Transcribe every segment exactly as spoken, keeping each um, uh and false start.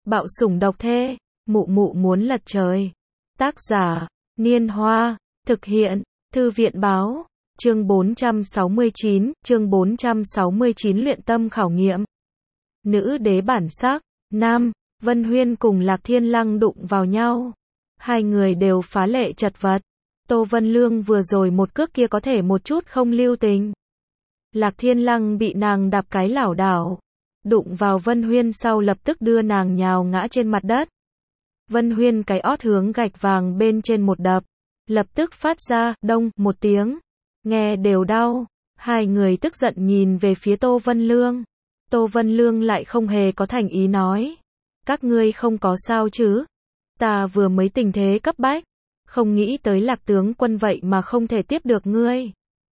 Bạo sủng độc thê, mụ mụ muốn lật trời. Tác giả, Niên Hoa, thực hiện, Thư viện Báo, chương bốn trăm sáu mươi chín, chương bốn trăm sáu mươi chín luyện tâm khảo nghiệm. Nữ đế bản sắc, nam, Vân Huyên cùng Lạc Thiên Lăng đụng vào nhau. Hai người đều phá lệ chật vật. Tô Vân Lương vừa rồi một cước kia có thể một chút không lưu tình. Lạc Thiên Lăng bị nàng đạp cái lảo đảo. Đụng vào Vân Huyên sau lập tức đưa nàng nhào ngã trên mặt đất. Vân Huyên cái ót hướng gạch vàng bên trên một đập. Lập tức phát ra, đông, một tiếng. Nghe đều đau. Hai người tức giận nhìn về phía Tô Vân Lương. Tô Vân Lương lại không hề có thành ý nói. Các ngươi không có sao chứ? Ta vừa mới tình thế cấp bách. Không nghĩ tới Lạc tướng quân vậy mà không thể tiếp được ngươi.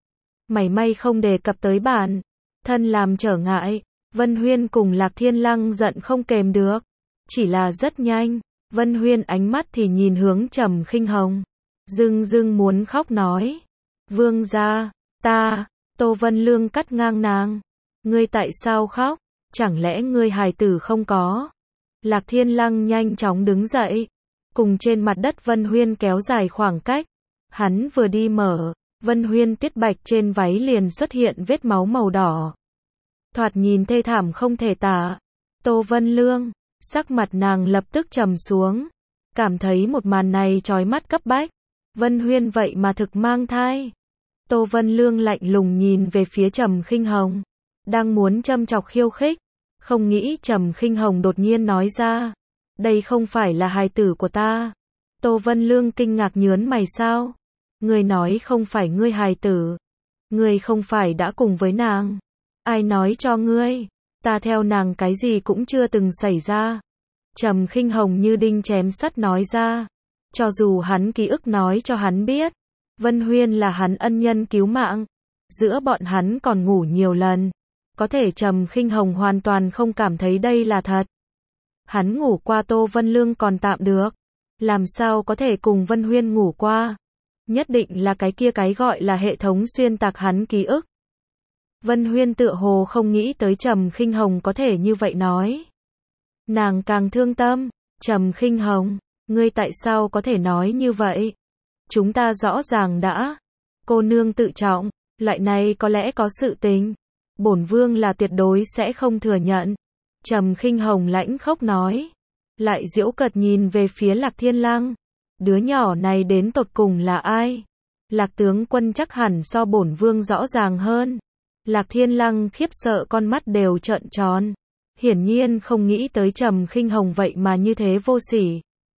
Mảy may không đề cập tới bản thân làm trở ngại. Vân Huyên cùng Lạc Thiên Lăng giận không kềm được. Chỉ là rất nhanh. Vân Huyên ánh mắt thì nhìn hướng Trầm Khinh Hồng. Dưng dưng muốn khóc nói. Vương gia, ta, Tô Vân Lương cắt ngang nàng. Ngươi tại sao khóc? Chẳng lẽ ngươi hài tử không có? Lạc Thiên Lăng nhanh chóng đứng dậy. Cùng trên mặt đất Vân Huyên kéo dài khoảng cách. Hắn vừa đi mở. Vân Huyên tiết bạch trên váy liền xuất hiện vết máu màu đỏ. Thoạt nhìn thê thảm không thể tả. Tô Vân Lương, sắc mặt nàng lập tức trầm xuống. Cảm thấy một màn này chói mắt cấp bách. Vân Huyên vậy mà thực mang thai. Tô Vân Lương lạnh lùng nhìn về phía Trầm Khinh Hồng. Đang muốn châm chọc khiêu khích. Không nghĩ Trầm Khinh Hồng đột nhiên nói ra. Đây không phải là hài tử của ta. Tô Vân Lương kinh ngạc nhớn mày sao? Ngươi nói không phải ngươi hài tử. Ngươi không phải đã cùng với nàng. Ai nói cho ngươi? Ta theo nàng cái gì cũng chưa từng xảy ra. Trầm Khinh Hồng như đinh chém sắt nói ra. Cho dù hắn ký ức nói cho hắn biết. Vân Huyên là hắn ân nhân cứu mạng. Giữa bọn hắn còn ngủ nhiều lần. Có thể Trầm Khinh Hồng hoàn toàn không cảm thấy đây là thật. Hắn ngủ qua Tô Vân Lương còn tạm được. Làm sao có thể cùng Vân Huyên ngủ qua? Nhất định là cái kia cái gọi là hệ thống xuyên tạc hắn ký ức. Vân Huyên tựa hồ không nghĩ tới Trầm Khinh Hồng có thể như vậy nói. Nàng càng thương tâm. Trầm Khinh Hồng, ngươi tại sao có thể nói như vậy? Chúng ta rõ ràng đã. Cô nương tự trọng, loại này có lẽ có sự tình. Bổn vương là tuyệt đối sẽ không thừa nhận. Trầm Khinh Hồng lãnh khốc nói. Lại giễu cợt nhìn về phía Lạc Thiên Lăng. Đứa nhỏ này đến tột cùng là ai? Lạc tướng quân chắc hẳn so bổn vương rõ ràng hơn. Lạc Thiên Lăng khiếp sợ con mắt đều trợn tròn. Hiển nhiên không nghĩ tới Trầm Khinh Hồng vậy mà như thế vô sỉ.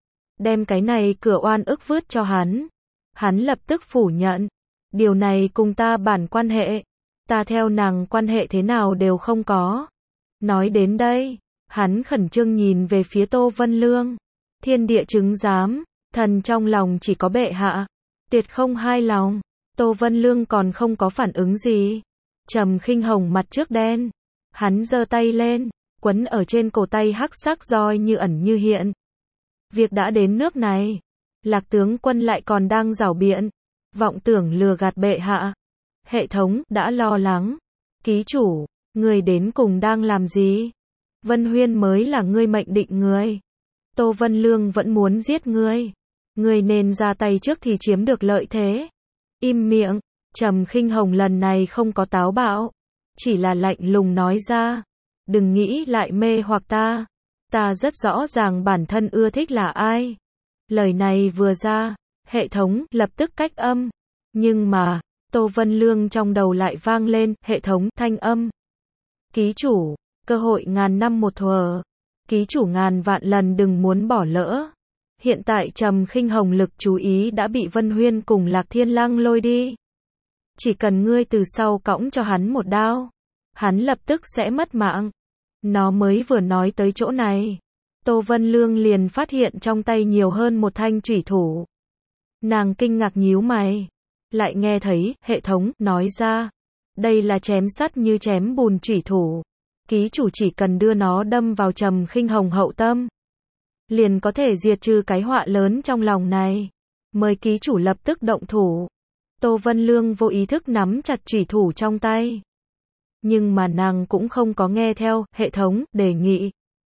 Đem cái này cửa oan ức vứt cho hắn. Hắn lập tức phủ nhận. Điều này cùng ta bản quan hệ. Ta theo nàng quan hệ thế nào đều không có. Nói đến đây, hắn khẩn trương nhìn về phía Tô Vân Lương. Thiên địa chứng giám, thần trong lòng chỉ có bệ hạ. Tuyệt không hai lòng. Tô Vân Lương còn không có phản ứng gì. Trầm Khinh Hồng mặt trước đen. Hắn giơ tay lên, quấn ở trên cổ tay hắc sắc roi như ẩn như hiện. Việc đã đến nước này, Lạc tướng quân lại còn đang giảo biện, vọng tưởng lừa gạt bệ hạ. Hệ thống đã lo lắng. Ký chủ, người đến cùng đang làm gì? Vân Huyên mới là ngươi mệnh định người. Tô Vân Lương vẫn muốn giết ngươi. Ngươi nên ra tay trước thì chiếm được lợi thế. Im miệng. Trầm Khinh Hồng lần này không có táo bạo. Chỉ là lạnh lùng nói ra. Đừng nghĩ lại mê hoặc ta. Ta rất rõ ràng bản thân ưa thích là ai. Lời này vừa ra, hệ thống lập tức cách âm. Nhưng mà, Tô Vân Lương trong đầu lại vang lên hệ thống thanh âm. Ký chủ, cơ hội ngàn năm một thuở. Ký chủ ngàn vạn lần đừng muốn bỏ lỡ. Hiện tại Trầm Khinh Hồng lực chú ý đã bị Vân Huyên cùng Lạc Thiên Lăng lôi đi. Chỉ cần ngươi từ sau cõng cho hắn một đao, hắn lập tức sẽ mất mạng. Nó mới vừa nói tới chỗ này, Tô Vân Lương liền phát hiện trong tay nhiều hơn một thanh chủy thủ. Nàng kinh ngạc nhíu mày, lại nghe thấy hệ thống nói ra, đây là chém sắt như chém bùn chủy thủ. Ký chủ chỉ cần đưa nó đâm vào Trầm Khinh Hồng hậu tâm, liền có thể diệt trừ cái họa lớn trong lòng này. Mời ký chủ lập tức động thủ. Tô Vân Lương vô ý thức nắm chặt chủy thủ trong tay. Nhưng mà nàng cũng không có nghe theo hệ thống đề nghị.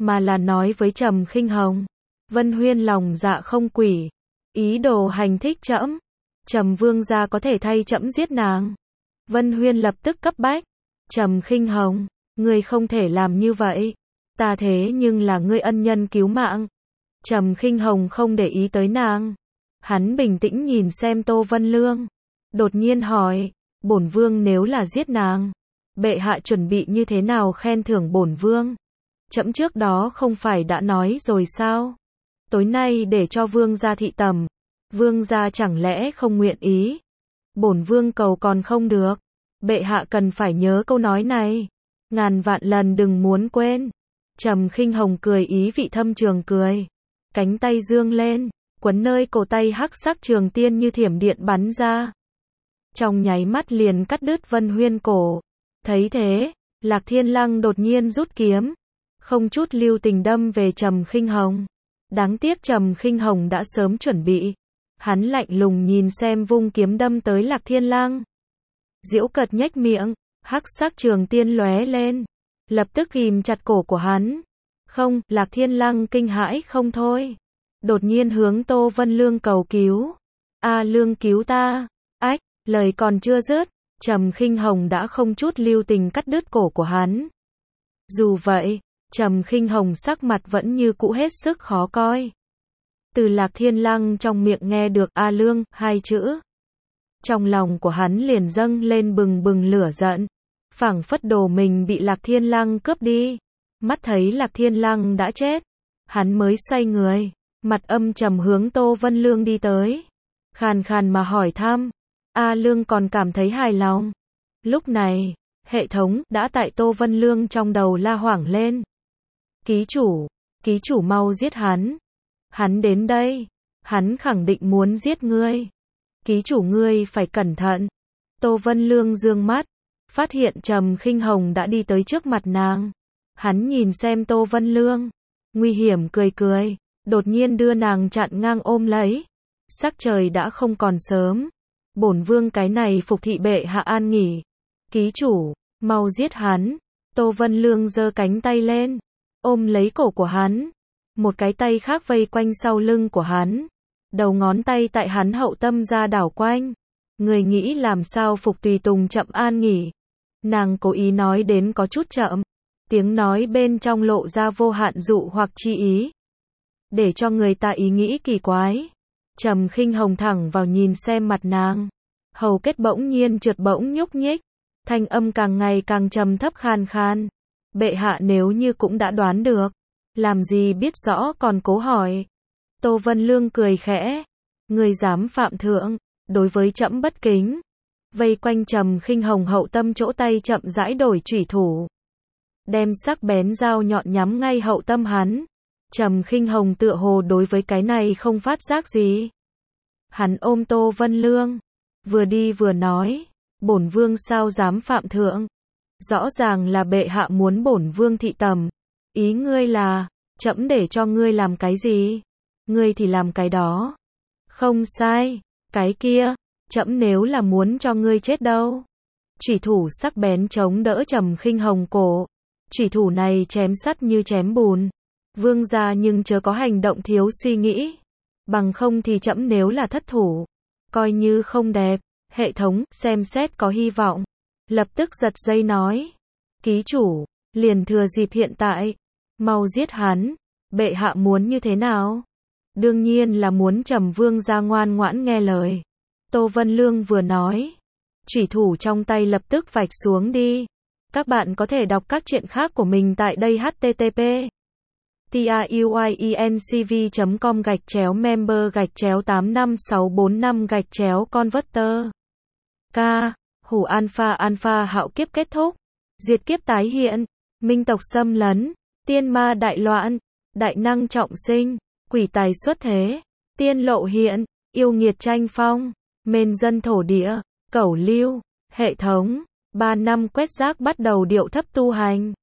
mà là nói với Trầm Khinh Hồng. Vân Huyên lòng dạ không quỷ, ý đồ hành thích trẫm. Trầm vương gia có thể thay trẫm giết nàng. Vân Huyên lập tức cấp bách. Trầm Khinh Hồng, ngươi không thể làm như vậy. Ta thế nhưng là ngươi ân nhân cứu mạng. Trầm Khinh Hồng không để ý tới nàng. Hắn bình tĩnh nhìn xem Tô Vân Lương. Đột nhiên hỏi, bổn vương nếu là giết nàng, bệ hạ chuẩn bị như thế nào khen thưởng bổn vương? Trẫm trước đó không phải đã nói rồi sao? Tối nay để cho vương gia thị tẩm. Vương gia chẳng lẽ không nguyện ý? Bổn vương cầu còn không được. Bệ hạ cần phải nhớ câu nói này. Ngàn vạn lần đừng muốn quên. Trầm Khinh Hồng cười ý vị thâm trường cười. Cánh tay dương lên, quấn nơi cổ tay hắc sắc trường tiên như thiểm điện bắn ra. Trong nháy mắt liền cắt đứt Vân Huyên cổ. Thấy thế, Lạc Thiên Lăng đột nhiên rút kiếm, không chút lưu tình đâm về Trầm Khinh Hồng. Đáng tiếc Trầm Khinh Hồng đã sớm chuẩn bị. Hắn lạnh lùng nhìn xem vung kiếm đâm tới Lạc Thiên Lăng. Giễu cợt nhếch miệng, hắc sắc trường tiên lóe lên, lập tức ghim chặt cổ của hắn. Không, Lạc Thiên Lăng kinh hãi không thôi. Đột nhiên hướng Tô Vân Lương cầu cứu. A Lương cứu ta. Ách, lời còn chưa dứt, Trầm Khinh Hồng đã không chút lưu tình cắt đứt cổ của hắn. Dù vậy, Trầm Khinh Hồng sắc mặt vẫn như cũ hết sức khó coi. Từ Lạc Thiên Lăng trong miệng nghe được A Lương hai chữ. Trong lòng của hắn liền dâng lên bừng bừng lửa giận. Phảng phất đồ mình bị Lạc Thiên Lăng cướp đi. Mắt thấy Lạc Thiên Lăng đã chết, hắn mới xoay người, mặt âm trầm hướng Tô Vân Lương đi tới. Khàn khàn mà hỏi thăm. A Lương còn cảm thấy hài lòng. Lúc này, hệ thống đã tại Tô Vân Lương trong đầu la hoảng lên. Ký chủ, ký chủ mau giết hắn. Hắn đến đây, hắn khẳng định muốn giết ngươi. Ký chủ ngươi phải cẩn thận. Tô Vân Lương dương mắt, phát hiện Trầm Khinh Hồng đã đi tới trước mặt nàng. Hắn nhìn xem Tô Vân Lương, nguy hiểm cười cười, đột nhiên đưa nàng chặn ngang ôm lấy. Sắc trời đã không còn sớm. Bổn vương cái này phục thị bệ hạ an nghỉ. Ký chủ, mau giết hắn. Tô Vân Lương giơ cánh tay lên, ôm lấy cổ của hắn. Một cái tay khác vây quanh sau lưng của hắn. Đầu ngón tay tại hắn hậu tâm ra đảo quanh. Người nghĩ làm sao phục tùy tùng chậm an nghỉ. Nàng cố ý nói đến có chút chậm. Tiếng nói bên trong lộ ra vô hạn dụ hoặc chi ý. Để cho người ta ý nghĩ kỳ quái. Trầm Khinh Hồng thẳng vào nhìn xem mặt nàng. Hầu kết bỗng nhiên trượt bỗng nhúc nhích. Thanh âm càng ngày càng trầm thấp khan khan. Bệ hạ nếu như cũng đã đoán được, làm gì biết rõ còn cố hỏi. Tô Vân Lương cười khẽ. Người dám phạm thượng, đối với trẫm bất kính. Vây quanh Trầm Khinh Hồng hậu tâm chỗ tay chậm rãi đổi chủy thủ. Đem sắc bén dao nhọn nhắm ngay hậu tâm hắn. Trầm Khinh Hồng tựa hồ đối với cái này không phát giác gì. Hắn ôm Tô Vân Lương, vừa đi vừa nói, bổn vương sao dám phạm thượng. Rõ ràng là bệ hạ muốn bổn vương thị tẩm. Ý ngươi là, trẫm để cho ngươi làm cái gì? Ngươi thì làm cái đó. Không sai, cái kia, trẫm nếu là muốn cho ngươi chết đâu. Chủy thủ sắc bén chống đỡ Trầm Khinh Hồng cổ. Chủy thủ này chém sắt như chém bùn. Vương gia nhưng chớ có hành động thiếu suy nghĩ. Bằng không thì trẫm nếu là thất thủ, coi như không đẹp. Hệ thống, xem xét có hy vọng. Lập tức giật dây nói. Ký chủ, liền thừa dịp hiện tại. Mau giết hắn. Bệ hạ muốn như thế nào? Đương nhiên là muốn Trầm vương gia ngoan ngoãn nghe lời. Tô Vân Lương vừa nói. Chủy thủ trong tay lập tức vạch xuống đi. Các bạn có thể đọc các truyện khác của mình tại đây h t t p truyencv chấm com gạch chéo member gạch chéo tám năm sáu bốn năm gạch chéo converter. K. Hủ alpha alpha hạo kiếp kết thúc. Diệt kiếp tái hiện. Minh tộc xâm lấn. Tiên ma đại loạn. Đại năng trọng sinh. Quỷ tài xuất thế. Tiên lộ hiện. Yêu nghiệt tranh phong. Mền dân thổ địa. Cẩu lưu. Hệ thống. Ba năm quét rác bắt đầu điệu thấp tu hành.